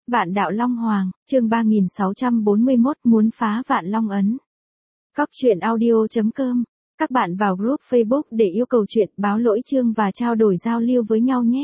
Vạn đạo Long Hoàng, chương 3641 muốn phá Vạn Long ấn. Cóc truyện audio.com. Các bạn vào group Facebook để yêu cầu chuyện, báo lỗi chương và trao đổi giao lưu với nhau nhé.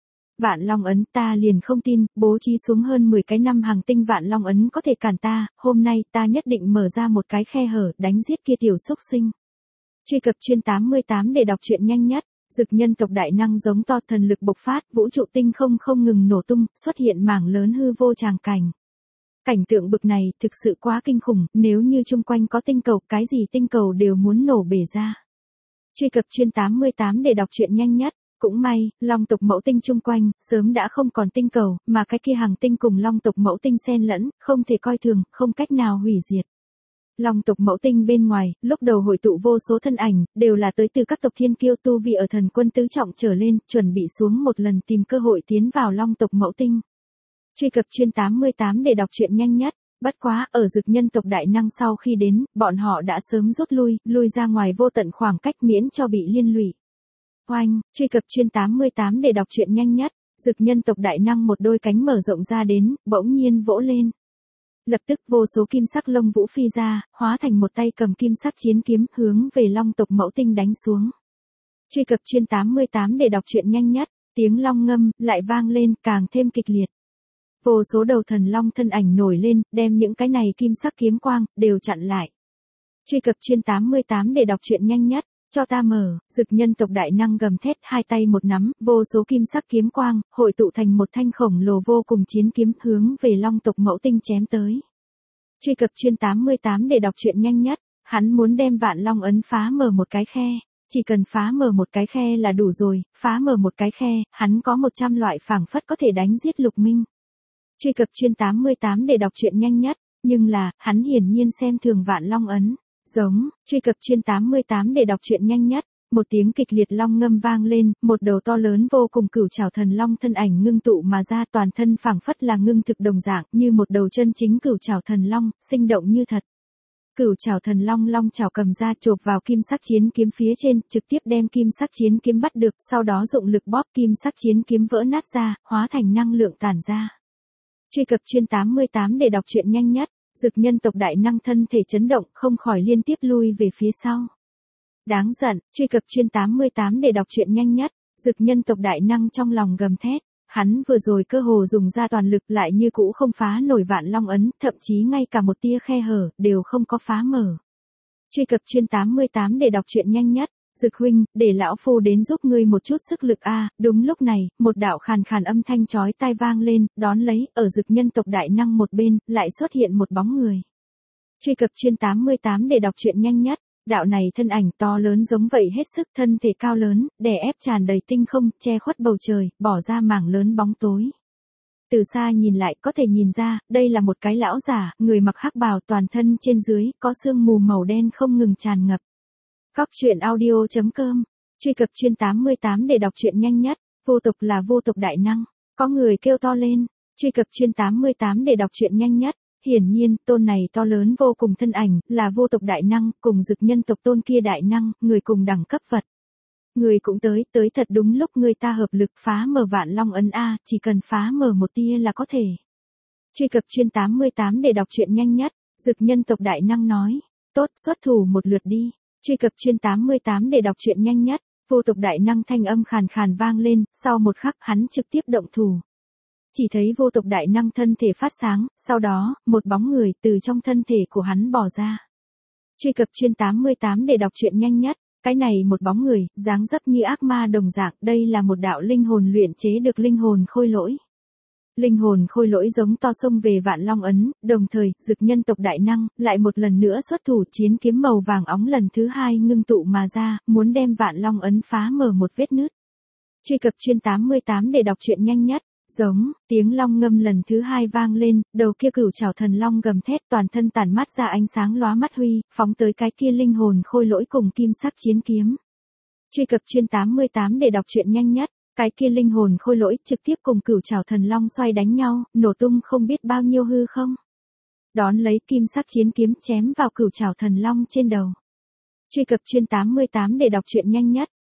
Vạn Long ấn, ta liền không tin, bố trí xuống hơn 10 cái năm hàng tinh Vạn Long ấn có thể cản ta, hôm nay ta nhất định mở ra một cái khe hở, đánh giết kia tiểu xúc sinh. Truy cập chuyên 88 để đọc truyện nhanh nhất. Dực nhân tộc đại năng giống to, thần lực bộc phát, vũ trụ tinh không ngừng nổ tung, xuất hiện mảng lớn hư vô tràng cảnh. Cảnh tượng bực này thực sự quá kinh khủng, nếu như chung quanh có tinh cầu, cái gì tinh cầu đều muốn nổ bể ra. Truy cập chuyên 88 để đọc truyện nhanh nhất. Cũng may, Long tộc mẫu tinh chung quanh, sớm đã không còn tinh cầu, mà cái kia hàng tinh cùng Long tộc mẫu tinh xen lẫn, không thể coi thường, không cách nào hủy diệt. Long tộc mẫu tinh bên ngoài, lúc đầu hội tụ vô số thân ảnh, đều là tới từ các tộc thiên kiêu tu vi ở thần quân tứ trọng trở lên, chuẩn bị xuống một lần tìm cơ hội tiến vào Long tộc mẫu tinh. Truy cập chuyên 88 để đọc truyện nhanh nhất. Bất quá, ở dực nhân tộc đại năng sau khi đến, bọn họ đã sớm rút lui ra ngoài vô tận khoảng cách miễn cho bị liên lụy. Oanh, truy cập chuyên 88 để đọc truyện nhanh nhất. Dực nhân tộc đại năng một đôi cánh mở rộng ra đến, bỗng nhiên vỗ lên. Lập tức vô số kim sắc lông vũ phi ra, hóa thành một tay cầm kim sắc chiến kiếm, hướng về Long tộc mẫu tinh đánh xuống. Truy cập chuyên 88 để đọc truyện nhanh nhất. Tiếng long ngâm lại vang lên, càng thêm kịch liệt. Vô số đầu thần long thân ảnh nổi lên, đem những cái này kim sắc kiếm quang đều chặn lại. Truy cập chuyên 88 để đọc truyện nhanh nhất. Cho ta mở. Dực nhân tộc đại năng gầm thét, hai tay một nắm, vô số kim sắc kiếm quang hội tụ thành một thanh khổng lồ vô cùng chiến kiếm, hướng về Long tộc mẫu tinh chém tới. Truy cập chuyên 88 để đọc truyện nhanh nhất. Hắn muốn đem Vạn Long ấn phá mở một cái khe. Chỉ cần phá mở một cái khe là đủ rồi, phá mở một cái khe, hắn có 100 loại phảng phất có thể đánh giết Lục Minh. Truy cập chuyên 88 để đọc truyện nhanh nhất. Nhưng là, hắn hiển nhiên xem thường Vạn Long ấn. Giống, truy cập chuyên 88 để đọc truyện nhanh nhất. Một tiếng kịch liệt long ngâm vang lên, một đầu to lớn vô cùng cửu trảo thần long thân ảnh ngưng tụ mà ra, toàn thân phảng phất là ngưng thực đồng dạng, như một đầu chân chính cửu trảo thần long, sinh động như thật. Cửu trảo thần long long trảo cầm ra chộp vào kim sắc chiến kiếm phía trên, trực tiếp đem kim sắc chiến kiếm bắt được, sau đó dụng lực bóp kim sắc chiến kiếm vỡ nát ra, hóa thành năng lượng tản ra. Truy cập chuyên 88 để đọc truyện nhanh nhất. Dực nhân tộc đại năng thân thể chấn động, không khỏi liên tiếp lui về phía sau. Đáng giận, truy cập chuyên 88 để đọc truyện nhanh nhất. Dực nhân tộc đại năng trong lòng gầm thét, hắn vừa rồi cơ hồ dùng ra toàn lực lại như cũ không phá nổi Vạn Long ấn, thậm chí ngay cả một tia khe hở đều không có phá mở. Truy cập chuyên 88 để đọc truyện nhanh nhất. Dực huynh, để lão phu đến giúp ngươi một chút sức lực a. Đúng lúc này, một đạo khàn âm thanh chói tai vang lên, đón lấy, ở dực nhân tộc đại năng một bên, lại xuất hiện một bóng người. Truy cập chuyên 88 để đọc truyện nhanh nhất. Đạo này thân ảnh to lớn giống vậy hết sức, thân thể cao lớn, đè ép tràn đầy tinh không, che khuất bầu trời, bỏ ra mảng lớn bóng tối. Từ xa nhìn lại có thể nhìn ra, đây là một cái lão giả, người mặc hắc bào, toàn thân trên dưới, có sương mù màu đen không ngừng tràn ngập. Cóc truyện audio.com. Truy cập chuyên 88 để đọc truyện nhanh nhất. Vô tộc là vô tộc đại năng. Có người kêu to lên. Truy cập chuyên 88 để đọc truyện nhanh nhất. Hiển nhiên, tôn này to lớn vô cùng thân ảnh, là vô tộc đại năng, cùng dực nhân tộc tôn kia đại năng, người cùng đẳng cấp vật. Người cũng tới thật đúng lúc người ta hợp lực phá mở Vạn Long ấn a, chỉ cần phá mở một tia là có thể. Truy cập chuyên 88 để đọc truyện nhanh nhất. Dực nhân tộc đại năng nói. Tốt, xuất thủ một lượt đi. Truy cập chuyên 88 để đọc truyện nhanh nhất. Vô tộc đại năng thanh âm khàn vang lên, sau một khắc hắn trực tiếp động thủ. Chỉ thấy vô tộc đại năng thân thể phát sáng, sau đó, một bóng người từ trong thân thể của hắn bỏ ra. Truy cập chuyên 88 để đọc truyện nhanh nhất. Cái này một bóng người, dáng dấp như ác ma đồng dạng, đây là một đạo linh hồn luyện chế được linh hồn khôi lỗi. Linh hồn khôi lỗi giống to xông về Vạn Long ấn, đồng thời, dực nhân tộc đại năng, lại một lần nữa xuất thủ, chiến kiếm màu vàng óng lần thứ hai ngưng tụ mà ra, muốn đem Vạn Long ấn phá mở một vết nứt. Truy cập chuyên 88 để đọc truyện nhanh nhất. Giống, tiếng long ngâm lần thứ hai vang lên, đầu kia cửu trảo thần long gầm thét, toàn thân tản mát ra ánh sáng lóa mắt huy, phóng tới cái kia linh hồn khôi lỗi cùng kim sắc chiến kiếm. Truy cập chuyên 88 để đọc truyện nhanh nhất. Cái kia linh hồn khôi lỗi trực tiếp cùng cửu trảo thần long xoay đánh nhau, nổ tung không biết bao nhiêu hư không. Đón lấy kim sắc chiến kiếm chém vào cửu trảo thần long trên đầu. Truy cập chuyên 88 để đọc truyện nhanh nhất.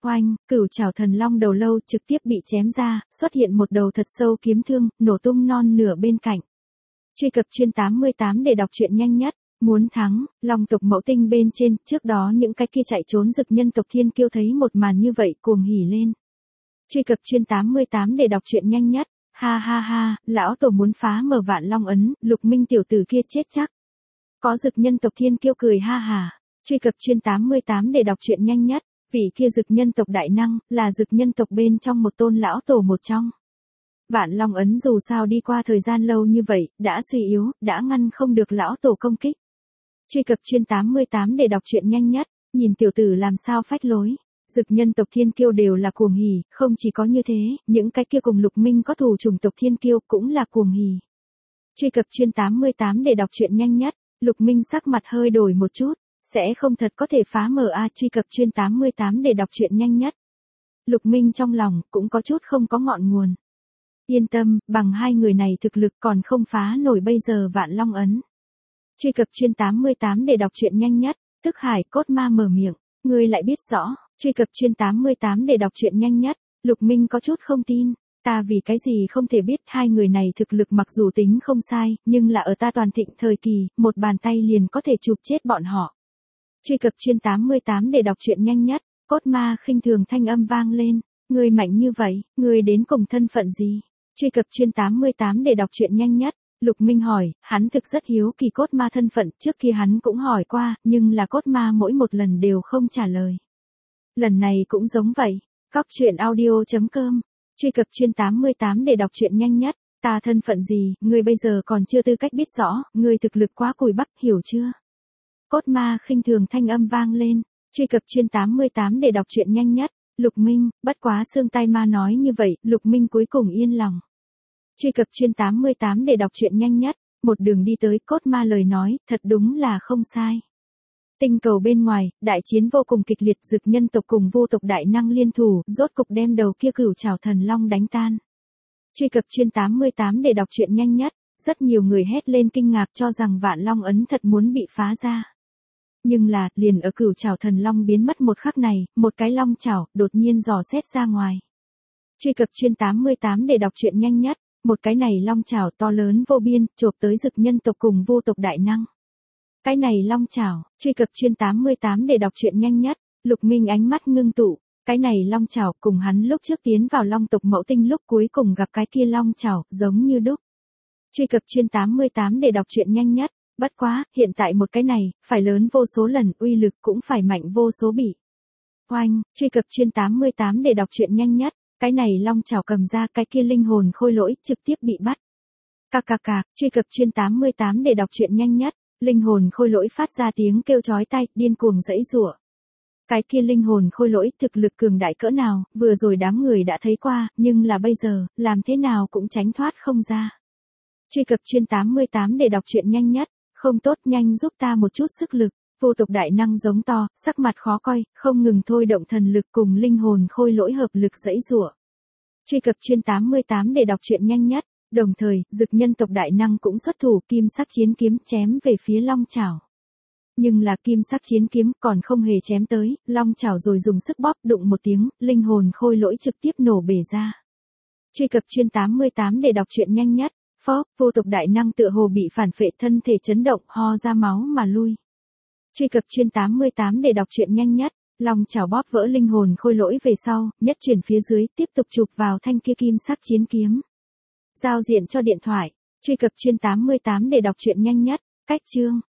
Oanh, cửu trảo thần long đầu lâu trực tiếp bị chém ra, xuất hiện một đầu thật sâu kiếm thương, nổ tung non nửa bên cạnh. Truy cập chuyên 88 để đọc truyện nhanh nhất. Muốn thắng, long tộc mẫu tinh bên trên, trước đó những cái kia chạy trốn dực nhân tộc thiên kiêu thấy một màn như vậy cuồng hỉ lên. Truy cập chuyên 88 để đọc truyện nhanh nhất. Ha ha ha, lão tổ muốn phá mở vạn long ấn, Lục Minh tiểu tử kia chết chắc. Có dực nhân tộc thiên kiêu cười ha hà. Truy cập chuyên 88 để đọc truyện nhanh nhất. Vị kia dực nhân tộc đại năng, là dực nhân tộc bên trong một tôn lão tổ một trong. Vạn long ấn dù sao đi qua thời gian lâu như vậy, đã suy yếu, đã ngăn không được lão tổ công kích. Truy cập chuyên 88 để đọc truyện nhanh nhất, nhìn tiểu tử làm sao phách lối. Dực nhân tộc thiên kiêu đều là cuồng hỉ, không chỉ có như thế, những cái kia cùng Lục Minh có thù chủng tộc thiên kiêu cũng là cuồng hỉ. Truy cập chuyên 88 để đọc truyện nhanh nhất, Lục Minh sắc mặt hơi đổi một chút, sẽ không thật có thể phá mở a. Truy cập chuyên 88 để đọc truyện nhanh nhất. Lục Minh trong lòng cũng có chút không có ngọn nguồn. Yên tâm, bằng hai người này thực lực còn không phá nổi bây giờ vạn long ấn. Truy cập chuyên 88 để đọc truyện nhanh nhất, Tức Hải Cốt Ma mở miệng, ngươi lại biết rõ. Truy cập chuyên 88 để đọc truyện nhanh nhất, Lục Minh có chút không tin, ta vì cái gì không thể biết hai người này thực lực mặc dù tính không sai, nhưng là ở ta toàn thịnh thời kỳ, một bàn tay liền có thể chụp chết bọn họ. Truy cập chuyên 88 để đọc truyện nhanh nhất, Cốt Ma khinh thường thanh âm vang lên, ngươi mạnh như vậy, ngươi đến cùng thân phận gì? Truy cập chuyên 88 để đọc truyện nhanh nhất. Lục Minh hỏi, hắn thực rất hiếu kỳ Cốt Ma thân phận, trước kia hắn cũng hỏi qua, nhưng là Cốt Ma mỗi một lần đều không trả lời. Lần này cũng giống vậy. Cóc truyện audio.com. Truy cập chuyên 88 để đọc truyện nhanh nhất. Ta thân phận gì, ngươi bây giờ còn chưa tư cách biết rõ, ngươi thực lực quá cùi bắp, hiểu chưa? Cốt Ma khinh thường thanh âm vang lên. Truy cập chuyên 88 để đọc truyện nhanh nhất. Lục Minh, bất quá xương tai ma nói như vậy, Lục Minh cuối cùng yên lòng. Truy cập chuyên 88 để đọc truyện nhanh nhất. Một đường đi tới, Cốt Ma lời nói, thật đúng là không sai. Tinh cầu bên ngoài, đại chiến vô cùng kịch liệt, dực nhân tộc cùng vu tộc đại năng liên thủ, rốt cục đem đầu kia cửu trảo thần long đánh tan. Truy cập chuyên 88 để đọc truyện nhanh nhất. Rất nhiều người hét lên kinh ngạc cho rằng vạn long ấn thật muốn bị phá ra. Nhưng là, liền ở cửu trảo thần long biến mất một khắc này, một cái long trảo đột nhiên dò xét ra ngoài. Truy cập chuyên 88 để đọc truyện nhanh nhất. Một cái này long trảo to lớn vô biên, chộp tới dực nhân tộc cùng vu tộc đại năng. Cái này long trảo, truy cập chuyên 88 để đọc truyện nhanh nhất. Lục Minh ánh mắt ngưng tụ, cái này long trảo cùng hắn lúc trước tiến vào long tộc mẫu tinh lúc cuối cùng gặp cái kia long trảo, giống như đúc. Truy cập chuyên 88 để đọc truyện nhanh nhất. Bất quá, hiện tại một cái này, phải lớn vô số lần, uy lực cũng phải mạnh vô số bỉ. Oanh, truy cập chuyên 88 để đọc truyện nhanh nhất. Cái này long trảo cầm ra cái kia linh hồn khôi lỗi, trực tiếp bị bắt. Cạc cạc cạc, truy cập chuyên 88 để đọc truyện nhanh nhất. Linh hồn khôi lỗi phát ra tiếng kêu chói tai, điên cuồng giãy giụa. Cái kia linh hồn khôi lỗi thực lực cường đại cỡ nào, vừa rồi đám người đã thấy qua, nhưng là bây giờ, làm thế nào cũng tránh thoát không ra. Truy cập chuyên 88 để đọc truyện nhanh nhất. Không tốt, nhanh giúp ta một chút sức lực. Vô tộc đại năng giống to, sắc mặt khó coi, không ngừng thôi động thần lực cùng linh hồn khôi lỗi hợp lực giãy giụa. Truy cập chuyên 88 để đọc truyện nhanh nhất. Đồng thời, dực nhân tộc đại năng cũng xuất thủ, kim sắc chiến kiếm chém về phía long trảo. Nhưng là kim sắc chiến kiếm còn không hề chém tới, long trảo rồi dùng sức bóp, đụng một tiếng, linh hồn khôi lỗi trực tiếp nổ bể ra. Truy cập chuyên 88 để đọc truyện nhanh nhất. Phốc, vô tộc đại năng tựa hồ bị phản phệ, thân thể chấn động, ho ra máu mà lui. Truy cập chuyên 88 để đọc truyện nhanh nhất. Long trảo bóp vỡ linh hồn khôi lỗi về sau, nhất chuyển phía dưới, tiếp tục chụp vào thanh kia kim sắc chiến kiếm. Giao diện cho điện thoại. Truy cập chuyên 88 để đọc truyện nhanh nhất. Cách chương.